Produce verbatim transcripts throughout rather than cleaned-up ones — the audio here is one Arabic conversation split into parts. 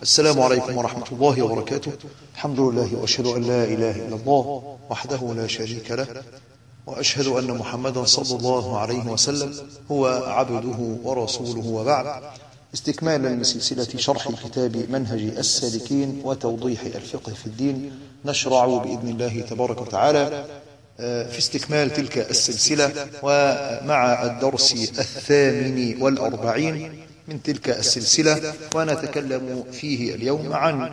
السلام عليكم ورحمة الله وبركاته. الحمد لله وأشهد أن لا إله إلا الله وحده لا شريك له، وأشهد أن محمدا صلى الله عليه وسلم هو عبده ورسوله، وبعد. استكمالا لسلسلة شرح كتاب منهج السالكين وتوضيح الفقه في الدين، نشرع بإذن الله تبارك وتعالى في استكمال تلك السلسلة، ومع الدرس الثامن والأربعين من تلك السلسلة، ونتكلم فيه اليوم عن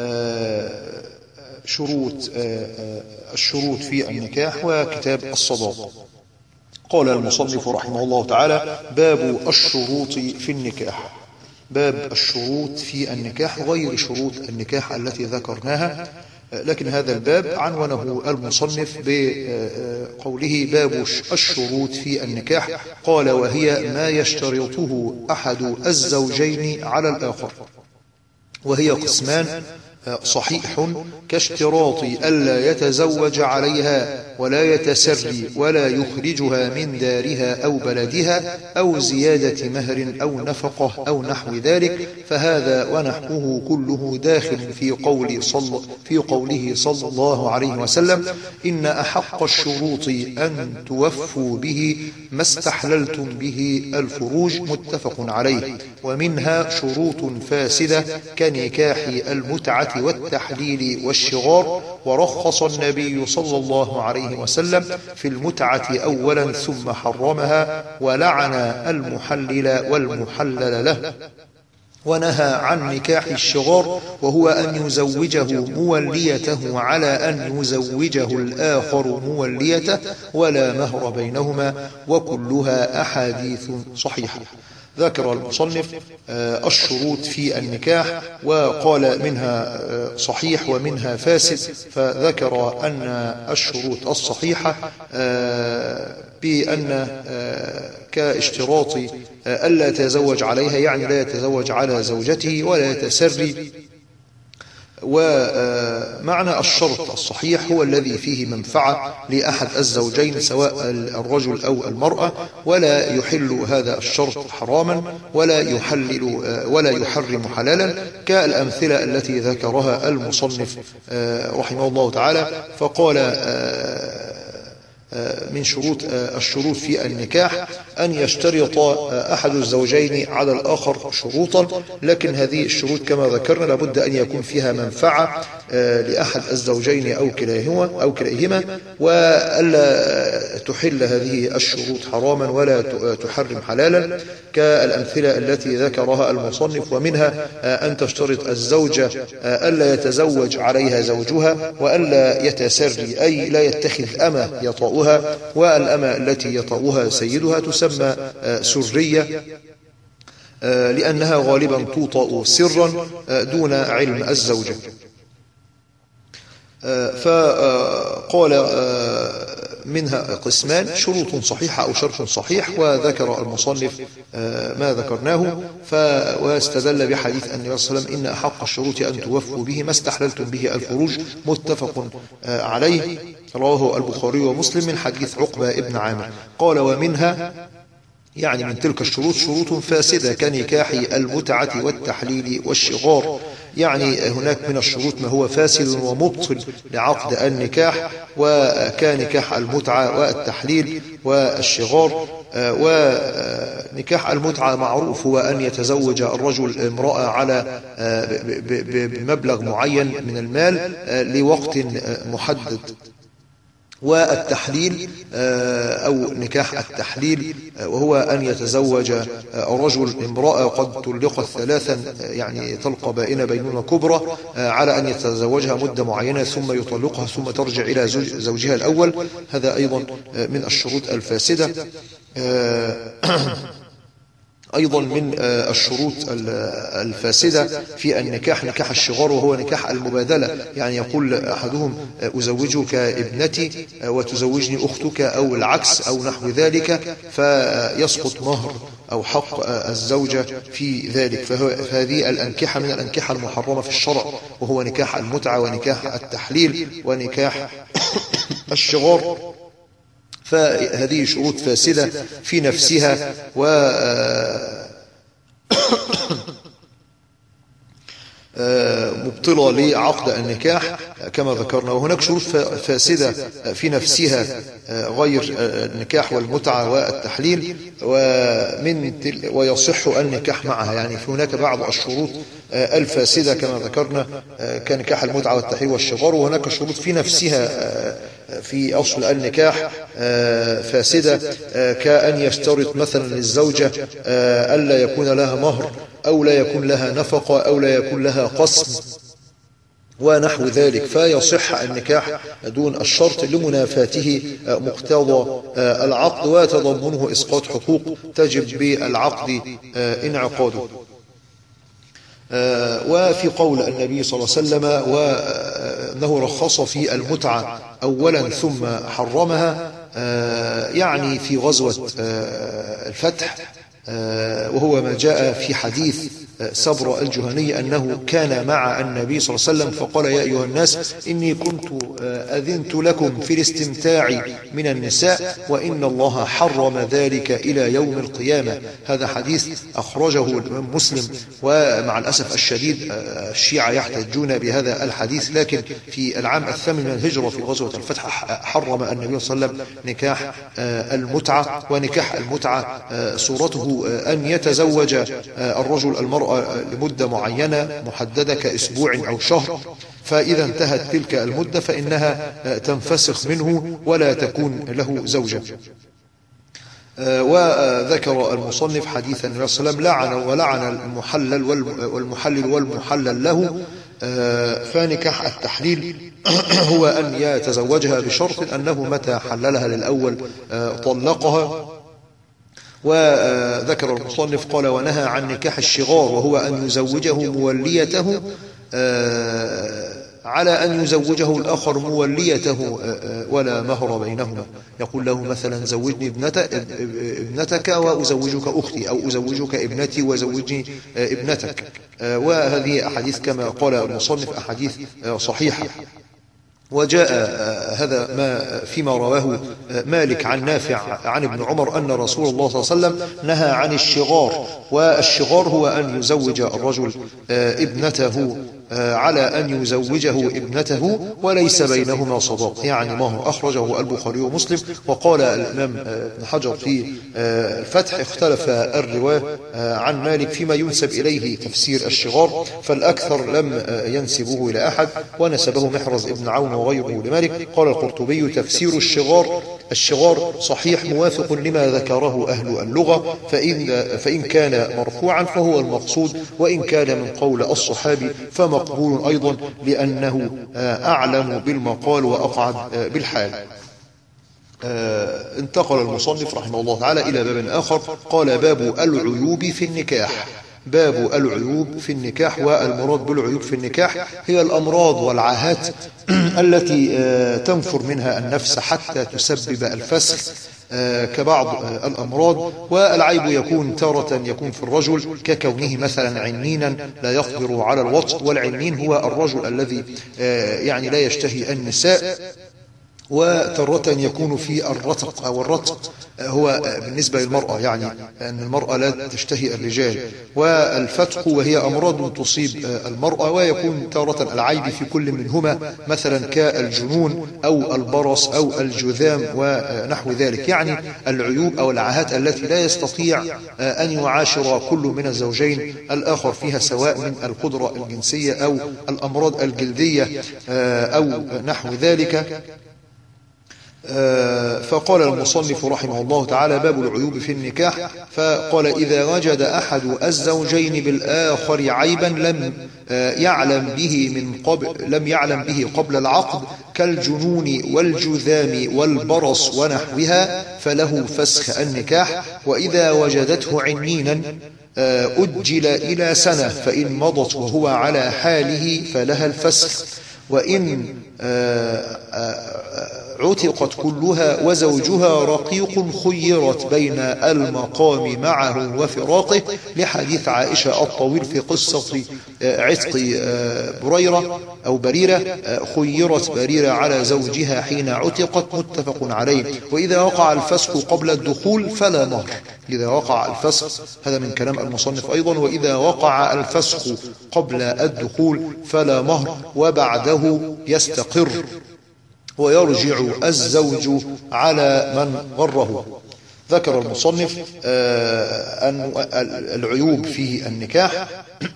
شروط الشروط في النكاح وكتاب الصداق. قال المصنف رحمه الله تعالى: باب الشروط في النكاح. باب الشروط في النكاح غير شروط النكاح التي ذكرناها، لكن هذا الباب عنونه المصنف بقوله باب الشروط في النكاح. قال: وهي ما يشترطه أحد الزوجين على الآخر، وهي قسمان: صحيح كاشتراط ألا يتزوج عليها ولا يتسري ولا يخرجها من دارها أو بلدها أو زيادة مهر أو نفقة أو نحو ذلك، فهذا ونحوه كله داخل في قول صل في قوله صلى الله عليه وسلم: إن أحق الشروط أن توفوا به ما استحللتم به الفروج، متفق عليه. ومنها شروط فاسدة كنكاح المتعة والتحليل والشغار، ورخص النبي صلى الله عليه وسلم في المتعة أولا ثم حرمها، ولعن المحلل والمحلل له، ونهى عن نكاح الشغار، وهو أن يزوجه موليته على أن يزوجه الآخر موليته، ولا مهر بينهما، وكلها أحاديث صحيحة. ذكر المصنف الشروط في النكاح، وقال منها صحيح ومنها فاسد، فذكر أن الشروط الصحيحة بأن كاشتراط ألا يتزوج عليها، يعني لا يتزوج على زوجته ولا يتسري. ومعنى الشرط الصحيح هو الذي فيه منفعة لأحد الزوجين سواء الرجل أو المرأة، ولا يحل هذا الشرط حراما ولا يحلل ولا يحرم حلالا، كالأمثلة التي ذكرها المصنف رحمه الله تعالى. فقال: من شروط الشروط في النكاح أن يشترط أحد الزوجين على الآخر شروطا، لكن هذه الشروط كما ذكرنا لابد أن يكون فيها منفعة لأحد الزوجين أو كلاهما أو كلاهما، وألا تحل هذه الشروط حراما ولا تحرم حلالا، كالأمثلة التي ذكرها المصنف. ومنها أن تشترط الزوجة ألا يتزوج عليها زوجها، وألا يتسري أي لا يتخذ أمة يطأها، والأمة التي يطأها سيدها تسمى سرية، لأنها غالبا توطأ سرا دون علم الزوجة. فقال منها قسمان: شروط صحيحة أو شرط صحيح، وذكر المصنف ما ذكرناه، واستدل بحديث النبي صلى الله عليه وسلم: إن أحق الشروط أن توفوا به ما استحللتم به الفروج، متفق عليه، رواه البخاري ومسلم من حديث عقبة ابن عامر. قال: ومنها يعني من تلك الشروط شروط فاسدة كنكاح المتعة والتحليل والشغار، يعني هناك من الشروط ما هو فاسد ومبطل لعقد النكاح، وكنكاح المتعة والتحليل والشغار. ونكاح المتعة معروف هو أن يتزوج الرجل امرأة على بمبلغ معين من المال لوقت محدد. والتحليل أو نكاح التحليل وهو أن يتزوج رجل امرأة قد طلقت ثلاثا، يعني طلقة بائنة بينونة كبرى، على أن يتزوجها مدة معينة ثم يطلقها ثم ترجع إلى زوجها الأول، هذا أيضا من الشروط الفاسدة. أيضا من الشروط الفاسدة في النكاح نكاح الشغار، وهو نكاح المبادلة، يعني يقول أحدهم: أزوجك ابنتي وتزوجني أختك، أو العكس أو نحو ذلك، فيسقط مهر أو حق الزوجة في ذلك. فهذه الأنكحة من الأنكحة المحرمة في الشرع، وهو نكاح المتعة ونكاح التحليل ونكاح الشغار. فهذه شروط فاسدة في نفسها، و مبطلة لعقد النكاح كما ذكرنا. وهناك شروط فاسدة في نفسها غير النكاح والمتعة والتحليل ومن ويصح النكاح معها. يعني في هناك بعض الشروط الفاسدة كما ذكرنا كنكاح المتعة والتحليل والشغار، وهناك شروط في نفسها في أصل النكاح فاسدة، كأن يشترط مثلا للزوجة ألا يكون لها مهر أو لا يكون لها نفقة أو لا يكون لها قسم ونحو ذلك، فيصح النكاح دون الشرط لمنافاته مقتضى العقد وتضمنه إسقاط حقوق تجب بالعقد انعقاده. وفي قول النبي صلى الله عليه وسلم وأنه رخص في المتعة أولا ثم حرمها، يعني في غزوة الفتح، وهو ما جاء في حديث سبرة الجهني أنه كان مع النبي صلى الله عليه وسلم فقال: يا أيها الناس إني كنت أذنت لكم في الاستمتاع من النساء وإن الله حرم ذلك إلى يوم القيامة. هذا حديث أخرجه الإمام مسلم. ومع الأسف الشديد الشيعة يحتجون بهذا الحديث، لكن في العام الثامن من الهجرة في غزوة الفتح حرم النبي صلى الله عليه وسلم نكاح المتعة. ونكاح المتعة صورته أن يتزوج الرجل المرأة لمدة معينة محددة كأسبوع أو شهر، فإذا انتهت تلك المدة فإنها تنفسخ منه ولا تكون له زوجة. وذكر المصنف حديث النبي صلى الله عليه وسلم: لعن ولعن المحلل والمحلل والمحلل له. فنكاح التحليل هو أن يتزوجها بشرط أنه متى حللها للأول طلقها. وذكر المصنف قال: ونهى عن نكاح الشغار، وهو أن يزوجه موليته على أن يزوجه الآخر موليته ولا مهر بينهما. يقول له مثلا: زوجني ابنتك وأزوجك أختي، أو أزوجك ابنتي وزوجني ابنتك. وهذه أحاديث كما قال المصنف أحاديث صحيحة. وجاء هذا ما فيما رواه مالك عن نافع عن ابن عمر أن رسول الله صلى الله عليه وسلم نهى عن الشغار. والشغار هو أن يزوج الرجل ابنته على أن يزوجه ابنته وليس بينهما صداق، يعني ما هو. أخرجه البخاري ومسلم. وقال الإمام ابن حجر في الفتح: اختلف الرواة عن مالك فيما ينسب إليه تفسير الشغار، فالأكثر لم ينسبوه إلى أحد، ونسبه محرز ابن عون وغيره لمالك. قال القرطبي: تفسير الشغار الشغار صحيح موافق لما ذكره أهل اللغة، فإن, فإن كان مرفوعا فهو المقصود، وإن كان من قول الصحابي فمقبول أيضا، لأنه أعلم بالمقال وأقعد بالحال. انتقل المصنف رحمه الله تعالى إلى باب آخر، قال: باب العيوب في النكاح. باب العيوب في النكاح. والمراد بالعيوب في النكاح هي الأمراض والعاهات التي تنفر منها النفس حتى تسبب الفسخ كبعض الأمراض. والعيب يكون تارة يكون في الرجل ككونه مثلا عنينا لا يقدر على الوطء، والعنين هو الرجل الذي يعني لا يشتهي النساء. وتارة يكون في الرتق، أو الرتق هو بالنسبة للمرأة، يعني أن المرأة لا تشتهي الرجال. والفتق وهي أمراض تصيب المرأة، ويكون تارة العيب في كل منهما، مثلا كالجنون أو البرص أو الجذام ونحو ذلك، يعني العيوب أو العاهات التي لا يستطيع أن يعاشر كل من الزوجين الآخر فيها، سواء من القدرة الجنسية أو الأمراض الجلدية أو نحو ذلك. فقال المصنف رحمه الله تعالى: باب العيوب في النكاح. فقال: إذا وجد أحد الزوجين بالآخر عيبا لم يعلم به من قبل لم يعلم به قبل العقد كالجنون والجذام والبرص ونحوها فله فسخ النكاح. وإذا وجدته عنينا أجل إلى سنة، فإن مضت وهو على حاله فلها الفسخ. وإن عتقت كلها وزوجها رقيق خيرت بين المقام معه وفراقه، لحديث عائشة الطويل في قصة عتق بريرة أو بريرة، خيرت بريرة على زوجها حين عتقت، متفق عليه. وإذا وقع الفسخ قبل الدخول فلا مهر. إذا وقع الفسخ، هذا من كلام المصنف أيضا، وإذا وقع الفسخ قبل الدخول فلا مهر وبعده يستقر، ويرجع الزوج على من غره. ذكر المصنف أن العيوب في النكاح،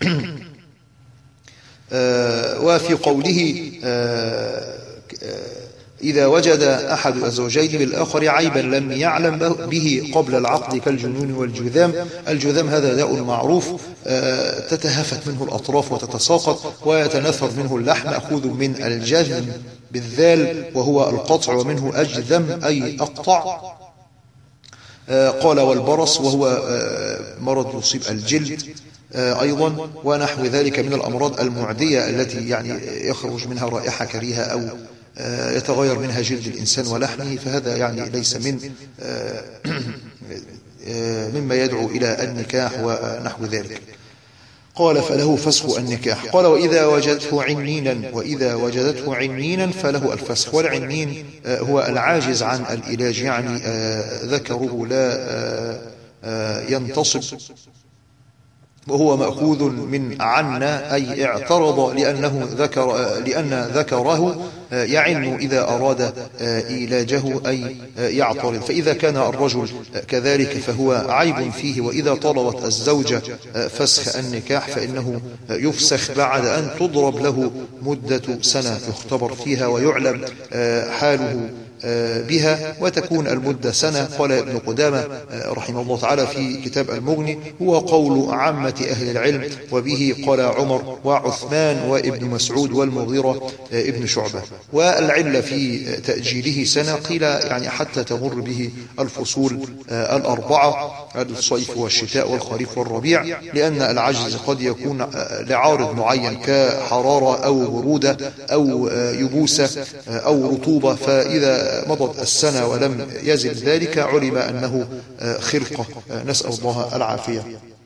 وفي قوله إذا وجد أحد الزوجين بالآخر عيبا لم يعلم به قبل العقد كالجنون والجذام. الجذام هذا داء معروف تتهافت منه الأطراف وتتساقط ويتنثر منه اللحم، مأخوذ من الجذم بالذال وهو القطع، ومنه أجذم أي أقطع. قال والبرص وهو مرض يصيب الجلد أيضا، ونحو ذلك من الأمراض المعدية التي يعني يخرج منها رائحة كريهة أو يتغير منها جلد الإنسان ولحمه، فهذا يعني ليس من مما يدعو إلى النكاح ونحو ذلك. قال فله فسخ النكاح. قال وإذا وجدته عنينا وإذا وجدته عنينا فله الفسخ. والعنين هو العاجز عن العلاج، يعني ذكره لا ينتصب، وهو مأخوذ من عنا أي اعترض، لأنه ذكر لأن ذكره يعن إذا أراد إيلاجه أي يعترض. فإذا كان الرجل كذلك فهو عيب فيه. وإذا طلبت الزوجة فسخ النكاح فإنه يفسخ بعد أن تضرب له مدة سنة يختبر فيها ويعلم حاله بها، وتكون المدة سنة. قال ابن قدامة رحمه الله تعالى في كتاب المغني هو قول عامة أهل العلم، وبه قال عمر وعثمان وابن مسعود والمغيرة ابن شعبة. والعلة في تأجيله سنة قيل يعني حتى تمر به الفصول الأربعة، الصيف والشتاء والخريف والربيع، لأن العجز قد يكون لعارض معين كحرارة أو برودة أو يبوسة أو رطوبة، فإذا مضت السنة ولم يزل ذلك علم أنه خلقة، نسأل الله العافية.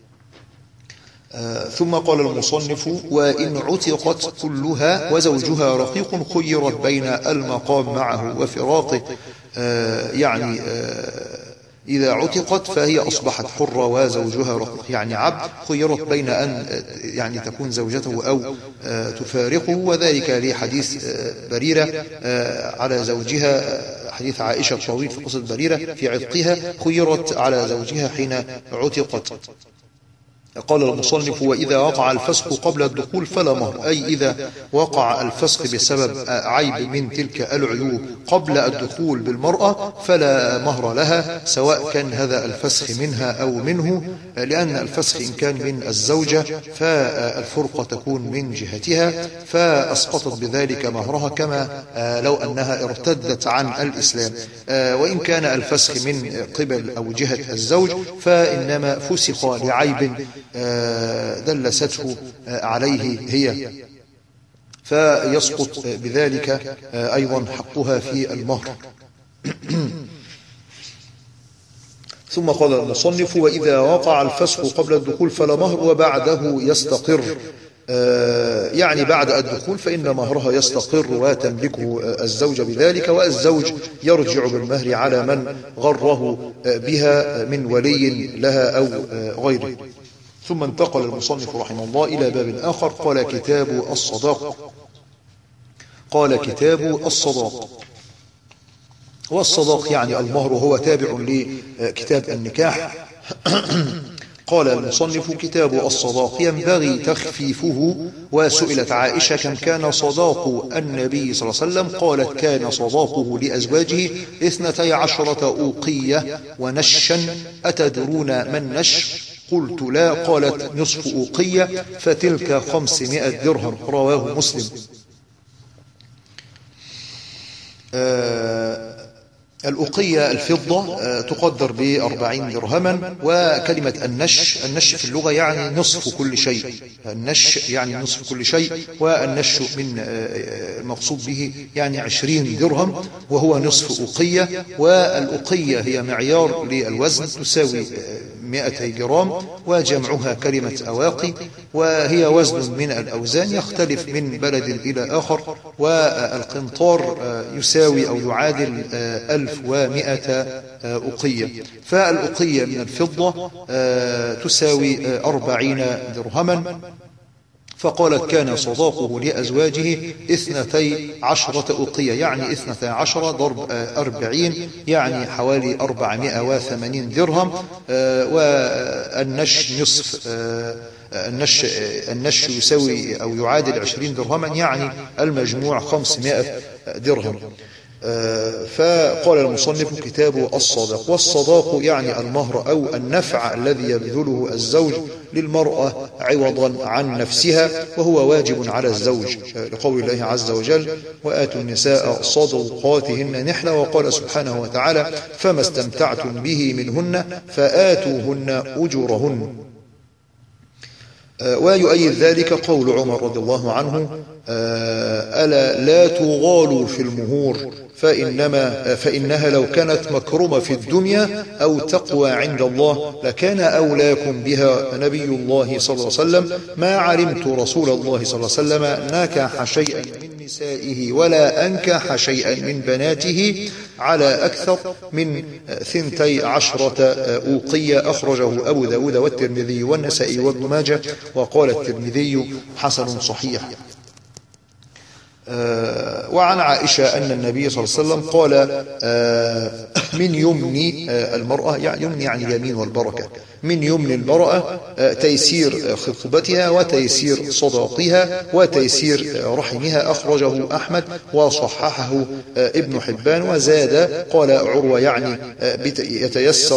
ثم قال المصنف وإن عتقت كلها وزوجها رقيق خيرت بين المقام معه وفراقه، يعني إذا عتقت فهي أصبحت حرة وزوجها رقيق يعني عبد، خيرت بين أن يعني تكون زوجته أو تفارقه، وذلك لحديث بريرة على زوجها، حديث عائشة الطويل في قصة بريرة في عتقها، خيرت على زوجها حين عتقت. قال المصنف وإذا وقع الفسخ قبل الدخول فلا مهر، أي إذا وقع الفسخ بسبب عيب من تلك العيوب قبل الدخول بالمرأة فلا مهر لها، سواء كان هذا الفسخ منها أو منه، لأن الفسخ إن كان من الزوجة فالفرقة تكون من جهتها فأسقطت بذلك مهرها كما لو أنها ارتدت عن الإسلام. وإن كان الفسخ من قبل أو جهة الزوج فإنما فسخ لعيب دلسته عليه هي، فيسقط بذلك أيضا حقها في المهر. ثم قال المصنف وإذا وقع الفسخ قبل الدخول فلا مهر وبعده يستقر، يعني بعد الدخول فإن مهرها يستقر وتملكه الزوجة بذلك، والزوج يرجع بالمهر على من غره بها من ولي لها أو غيره. ثم انتقل المصنف رحمه الله إلى باب آخر، قال كتاب الصداق. قال كتاب الصداق، والصداق يعني المهر، هو تابع لكتاب النكاح. قال المصنف كتاب الصداق ينبغي تخفيفه. وسئلت عائشة كم كان صداق النبي صلى الله عليه وسلم؟ قالت كان صداقه لأزواجه اثنتي عشرة أوقية ونشا. أتدرون من نش؟ قلت لا. قالت نصف أوقية فتلك خمسمائة درهم، رواه مسلم. الأقية الفضة تقدر بأربعين درهما. وكلمة النش، النش في اللغة يعني نصف كل شيء، النش يعني نصف كل شيء، والنش من المقصود به يعني عشرين درهم وهو نصف أقية. والأقية هي معيار للوزن تساوي مئتي جرام، وجمعها كلمة أواقي، وهي وزن من الأوزان يختلف من بلد إلى آخر. والقنطار يساوي أو يعادل ألف ومئة أقية. فالأقية من الفضة تساوي أربعين درهما. فقالت كان صداقه لأزواجه اثنتي عشرة أقية، يعني اثنتي عشرة ضرب أربعين يعني حوالي أربعمائة وثمانين درهم. والنش نصف النش النش يساوي أو يعادل عشرين درهما، يعني المجموع خمسمائة درهم. فقال المصنف كتاب الصداق. والصداق يعني المهر أو النفع الذي يبذله الزوج للمرأة عوضا عن نفسها، وهو واجب على الزوج لقول الله عز وجل وآتوا النساء صدقاتهن نحلة. وقال سبحانه وتعالى فما استمتعتم به منهن فآتوهن أجورهن. ويؤيد ذلك قول عمر رضي الله عنه ألا لا تغالوا في المهور فإنما فإنها لو كانت مكرمة في الدنيا أو تقوى عند الله لكان أولاكم بها نبي الله صلى الله عليه وسلم. ما علمت رسول الله صلى الله عليه وسلم نكح شيئا من نسائه ولا أنكح شيئا من بناته على أكثر من ثنتي عشرة أوقية. أخرجه أبو داود والترمذي والنسائي وابن ماجه، وقال الترمذي حسن صحيح. آه وعن عائشة أن النبي صلى الله عليه وسلم قال آه من يمن آه المرأة، يعني يمن يعني اليمين والبركة، من يمن المرأة آه تيسير خطبتها وتيسير صداقها وتيسير رحمها. أخرجه أحمد وصححه آه ابن حبان. وزاد قال عروة يعني آه يتيسر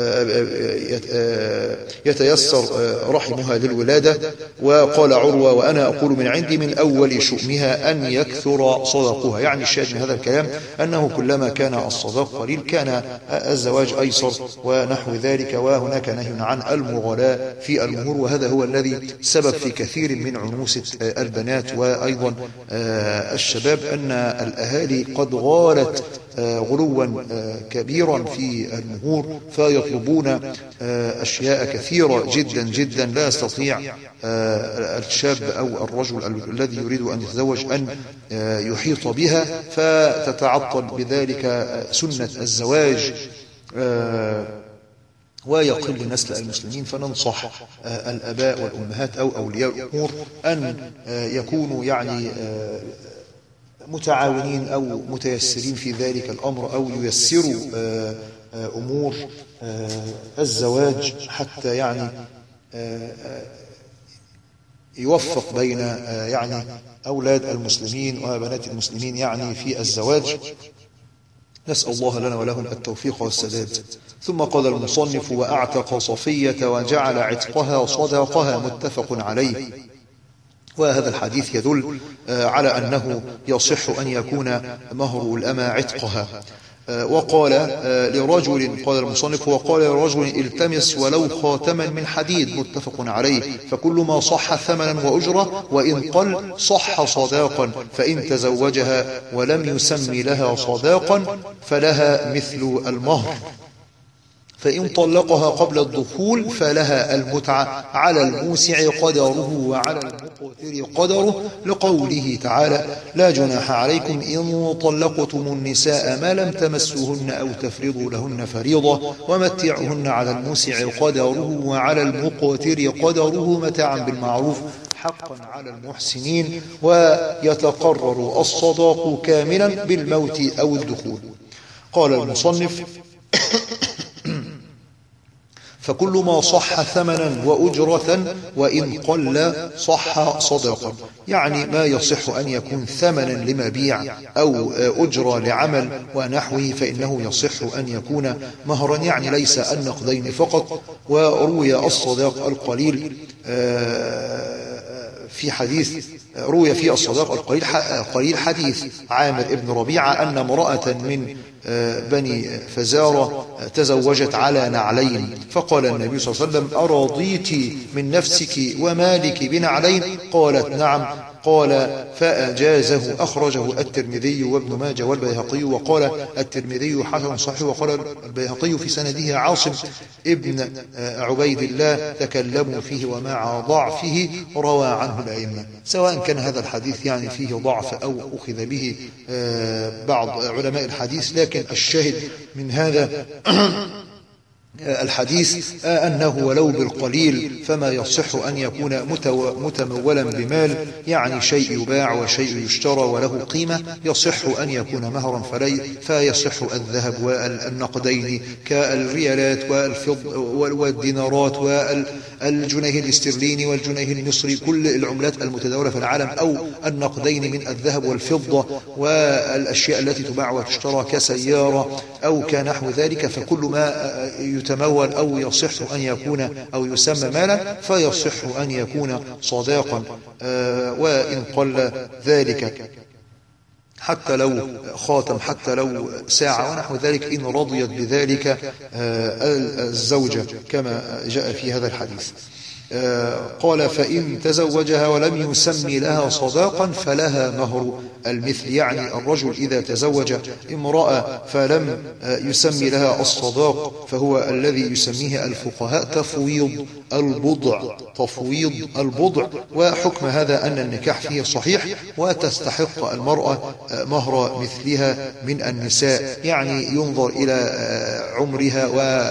آه يتيسر آه رحمها للولادة. وقال عروة وأنا أقول من عندي من أول شؤمها أن يكثر صداقها، يعني الشاهد من هذا الكلام أنه كلما كان الصداق قليل كان الزواج أيسر ونحو ذلك. وهناك نهي عن المغالاة في المهور، وهذا هو الذي سبب في كثير من عنوسة البنات وأيضا الشباب أن الأهالي قد غالت غلوا كبيرا في المهور، فيطلبون أشياء كثيرة جدا جدا لا يستطيع الشاب أو الرجل الذي يريد أن يتزوج أن يحيط بها، فتتعطل بذلك سنة الزواج ويقل نسل المسلمين. فننصح الآباء والأمهات أو أولياء الأمور أن يكونوا يعني متعاونين أو متيسرين في ذلك الأمر، أو ييسروا أمور الزواج حتى يعني يوفق بين يعني أولاد المسلمين وبنات المسلمين يعني في الزواج. نسأل الله لنا ولهم التوفيق والسداد. ثم قال المصنف وأعتق صفية وجعل عتقها صداقها، متفق عليه. وهذا الحديث يدل على أنه يصح أن يكون مهر الأمة عتقها. وقال لرجل، قال المصنف وقال لرجل التمس ولو خاتما من حديد، متفق عليه. فكل ما صح ثمنا وأجرة وإن قل صح صداقا، فإن تزوجها ولم يسمي لها صداقا فلها مثل المهر، فإن طلقها قبل الدخول فلها المتعة على الموسع قدره وعلى المقتر قدره، لقوله تعالى لا جناح عليكم إن طلقتم النساء ما لم تمسوهن أو تفرضوا لهن فريضة ومتعهن على الموسع قدره وعلى المقتر قدره متاعا بالمعروف حقا على المحسنين. ويتقرر الصداق كاملا بالموت أو الدخول. قال المصنف فكل ما صح ثمنا وأجرة وإن قل صح صداقا، يعني ما يصح أن يكون ثمنا لمبيع أو أجرة لعمل ونحوه فإنه يصح أن يكون مهرا، يعني ليس النقدين فقط. وروي الصداق القليل في حديث روي في الصداق القليل قليل حديث عامر ابن ربيعة أن امرأة من بني فزارة تزوجت على نعلين، فقال النبي صلى الله عليه وسلم: أرضيت من نفسك ومالك بنعلين؟ قالت: نعم. قال: فأجازه. أخرجه الترمذي وابن ماجه والبيهقي، وقال الترمذي حسن صحيح، وقال البيهقي في سنده عاصم ابن عبيد الله تكلموا فيه ومع ضعفه روى عنه الأئمة. سواء كان هذا الحديث يعني فيه ضعف أو أخذ به بعض علماء الحديث، لكن الشاهد من هذا الحديث أنه ولو بالقليل فما يصح أن يكون متمولا بمال، يعني شيء يباع وشيء يشترى وله قيمة، يصح أن يكون مهرا فلي فيصح الذهب والنقدين كالريالات والفضة والدينارات والجنيه الاسترليني والجنيه المصري، كل العملات المتداولة في العالم، أو النقدين من الذهب والفضة والأشياء التي تباع وتشترى كسيارة أو كنحو ذلك، فكل ما يتمول أو يصح أن يكون أو يسمى مالا فيصح أن يكون صداقا، وإن قل ذلك، حتى لو خاتم، حتى لو ساعة ونحو ذلك، إن رضيت بذلك الزوجة كما جاء في هذا الحديث. قال: فإن تزوجها ولم يسمي لها صداقا فلها مهر المثل، يعني الرجل إذا تزوج امرأة فلم يسمي لها الصداق فهو الذي يسميه الفقهاء تفويض البضع، تفويض البضع. وحكم هذا أن النكاح فيه صحيح، وتستحق المرأة مهر مثلها من النساء، يعني ينظر إلى عمرها و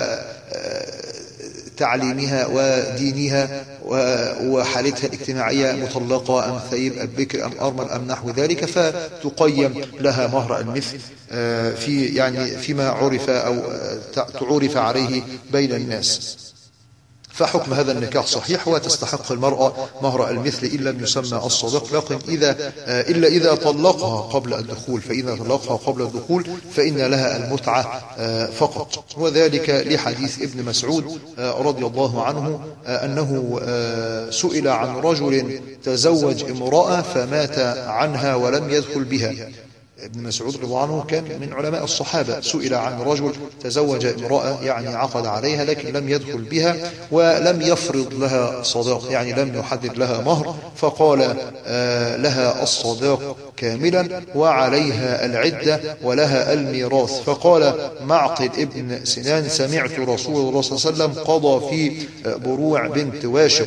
تعليمها ودينها وحالتها الاجتماعية، مطلقة أم ثيب أم بكر أم أرمل أم نحو ذلك، فتقيم لها مهر المثل في يعني فيما عرف أو تعرف عليه بين الناس. فحكم هذا النكاح صحيح، وتستحق المرأة مهر المثل إن لم يسمى الصداق، لكن إذا إلا إذا طلقها قبل الدخول، فإذا طلقها قبل الدخول فإن لها المتعة فقط، وذلك لحديث ابن مسعود رضي الله عنه أنه سئل عن رجل تزوج امرأة فمات عنها ولم يدخل بها. ابن مسعود رضي الله عنه كان من علماء الصحابة، سئل عن رجل تزوج امرأة يعني عقد عليها لكن لم يدخل بها ولم يفرض لها صداق، يعني لم يحدد لها مهر، فقال آه لها الصداق كاملا وعليها العدة ولها الميراث. فقال معقل ابن سنان: سمعت رسول الله صلى الله عليه وسلم قضى في بروع بنت واشق.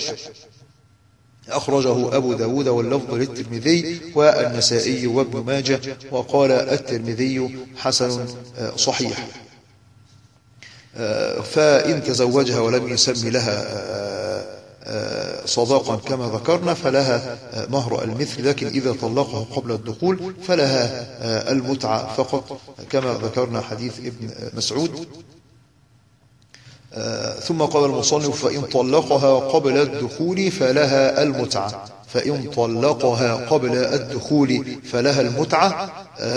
أخرجه أبو داود واللفظ للترمذي والنسائي وابن ماجه، وقال الترمذي حسن صحيح. فإن تزوجها ولم يسمي لها صداقا كما ذكرنا فلها مهر المثل، لكن إذا طلقها قبل الدخول فلها المتعة فقط كما ذكرنا حديث ابن مسعود. ثم قال المصنف: فإن طلقها قبل الدخول فلها المتعة، فإن طلقها قبل الدخول فلها المتعة.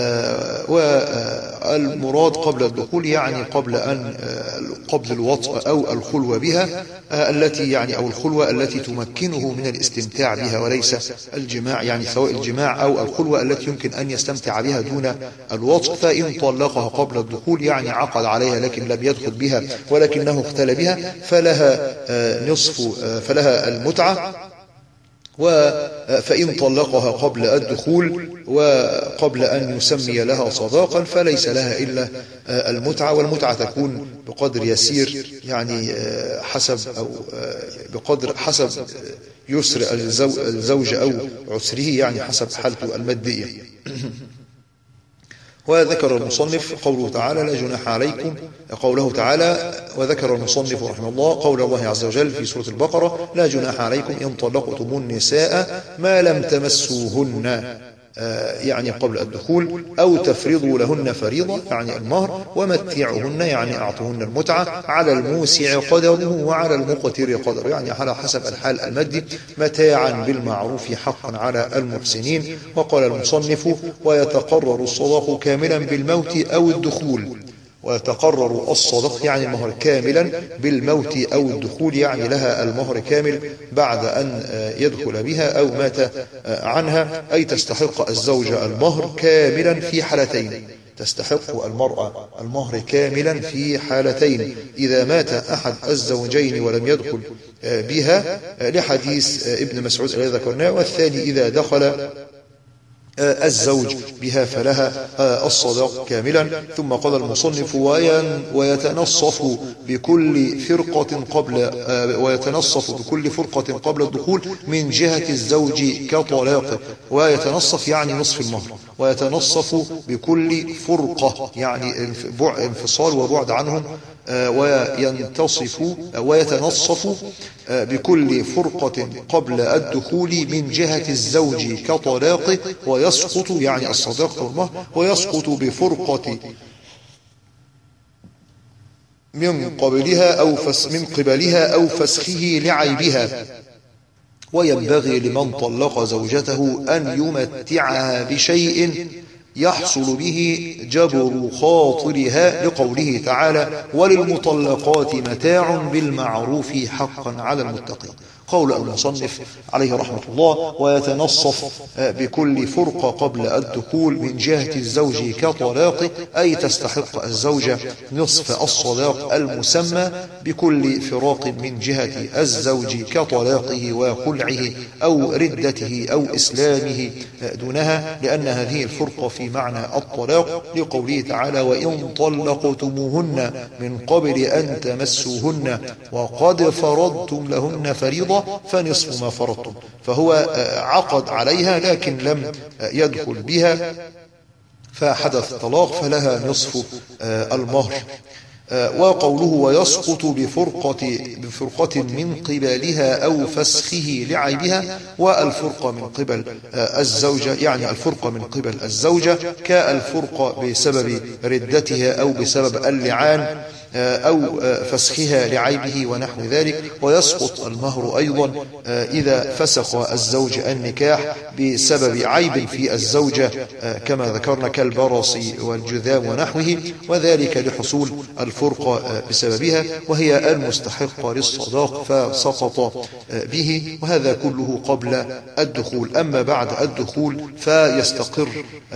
والمراد قبل الدخول يعني قبل أن قبل الوطء أو الخلوة بها، التي يعني أو الخلوة التي تمكنه من الاستمتاع بها وليس الجماع، يعني سواء الجماع أو الخلوة التي يمكن أن يستمتع بها دون الوطء. فإن طلقها قبل الدخول يعني عقد عليها لكن لم يدخل بها ولكنه اختل بها فلها نصف فلها المتعة. فإن طلقها قبل الدخول وقبل أن يسمي لها صداقا فليس لها إلا المتعة، والمتعة تكون بقدر يسير، يعني حسب أو بقدر حسب يسر الزوج أو عسره، يعني حسب حالته المادية. وذكر المصنف قوله تعالى: لا جناح عليكم، قوله تعالى. وذكر المصنف رحمه الله قول الله عز وجل في سورة البقرة: لا جناح عليكم إن طلقتم النساء ما لم تمسوهن، يعني قبل الدخول، أو تفرضوا لهن فريضة يعني المهر، ومتعوهن يعني أعطوهن المتعة، على الموسع قدره وعلى المقتر قدره، يعني على حسب الحال المادي، متاعا بالمعروف حقا على المحسنين. وقال المصنف: ويتقرر الصداق كاملا بالموت أو الدخول. ويتقرر الصداق يعني المهر كاملا بالموت أو الدخول، يعني لها المهر كامل بعد أن يدخل بها أو مات عنها، أي تستحق الزوجة المهر كاملا في حالتين: تستحق المرأة المهر كاملا في حالتين: إذا مات أحد الزوجين ولم يدخل بها لحديث ابن مسعود الذي ذكرناه، والثاني إذا دخل الزوج بها فلها الصداق كاملا. ثم قال المصنف: ويتنصف بكل فرقة قبل ويتنصف بكل فرقة قبل الدخول من جهة الزوج كطلاقه. ويتنصف يعني نصف المهر، ويتنصف بكل فرقة يعني انفصال وبعد عنهم، وينتصف ويتنصف بكل فرقة قبل الدخول من جهة الزوج كطلاقه، ويسقط يعني الصداق والمهر، ويسقط بفرقة من قبلها أو فس من قبلها أو فسخه لعيبها. وينبغي لمن طلق زوجته أن يمتعها بشيء يحصل به جبر خاطرها، لقوله تعالى: وللمطلقات متاع بالمعروف حقا على المتقين. قول المصنف عليه رحمة الله: ويتنصف بكل فرقة قبل الدخول من جهة الزوج كطلاقه، أي تستحق الزوجة نصف الصداق المسمى بكل فراق من جهة الزوج كطلاقه وخلعه أو ردته أو إسلامه دونها، لأن هذه الفرقة في معنى الطلاق، لقوله تعالى: وإن طلقتموهن من قبل أن تمسوهن وقد فرضتم لهن فريضة فنصف ما فرضتم. فهو عقد عليها لكن لم يدخل بها فحدث طلاق، فلها نصف المهر. وقوله: ويسقط بفرقة, بفرقة من قبلها أو فسخه لعيبها، والفرقة من قبل الزوجة يعني الفرقة من قبل الزوجة كالفرقة بسبب ردتها أو بسبب اللعان أو فسخها لعيبه ونحو ذلك. ويسقط المهر أيضا إذا فسخ الزوج النكاح بسبب عيب في الزوجة كما ذكرنا كالبرص والجذام ونحوه، وذلك لحصول الفرقة بسببها، وهي المستحقة للصداق فسقط به، وهذا كله قبل الدخول. أما بعد الدخول فيستقر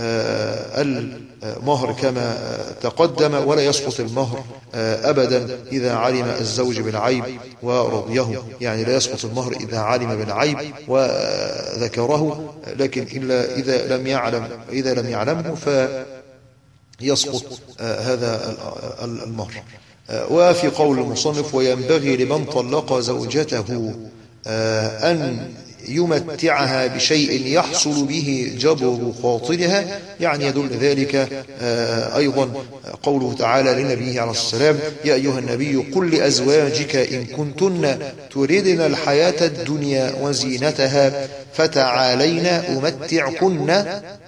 المهر كما تقدم، ولا يسقط المهر أبدا إذا علم الزوج بالعيب ورضيه، يعني لا يسقط المهر إذا علم بالعيب وذكره، لكن إلا إذا لم يعلم إذا لم يعلمه فيسقط هذا المهر. وفي قول المصنف: وينبغي لمن طلق زوجته أن يمتعها بشيء يحصل به جبر خاطرها، يعني يدل ذلك أيضا قوله تعالى لنبيه عليه السلام: يا أيها النبي قل لأزواجك إن كنتن تريدن الحياة الدنيا وزينتها فتعالين أمتعكن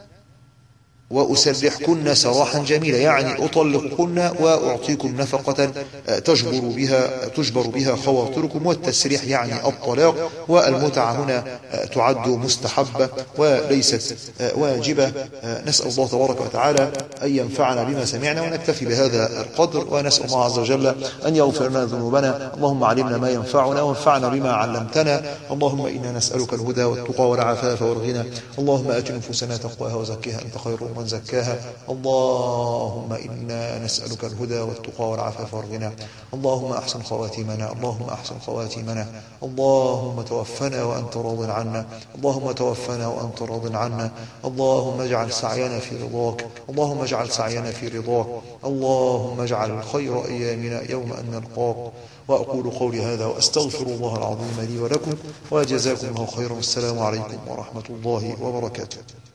وأسرحكن سراحا جميلا، يعني أطلقكن وأعطيكم نفقة تجبر بها تجبر بها خواطركم. والتسريح يعني الطلاق، والمتعة هنا تعد مستحبة وليست واجبة. نسأل الله تبارك وتعالى أن ينفعنا بما سمعنا، ونكتفي بهذا القدر، ونسأل الله عز وجل أن يغفر لنا ذنوبنا. اللهم علمنا ما ينفعنا وانفعنا بما علمتنا. اللهم إنا نسألك الهدى والتقى والعفاف والغنى. اللهم آت نفوسنا تقواها وزكها أنت خير من زكاها. اللهم إنا نسألك الهدى والتقى والعفاف والغنى. اللهم أحسن خواتيمنا، اللهم أحسن خواتيمنا. اللهم توفنا وأنت راض عنا، اللهم توفنا وأنت راض عنا. اللهم اجعل سعينا في رضاك، اللهم اجعل سعينا في رضاك. اللهم اجعل خير أيامنا يوم أن نلقاك. وأقول قولي هذا وأستغفر الله العظيم لي ولكم، وجزاكم الله خيرا. والسلام عليكم ورحمة الله وبركاته.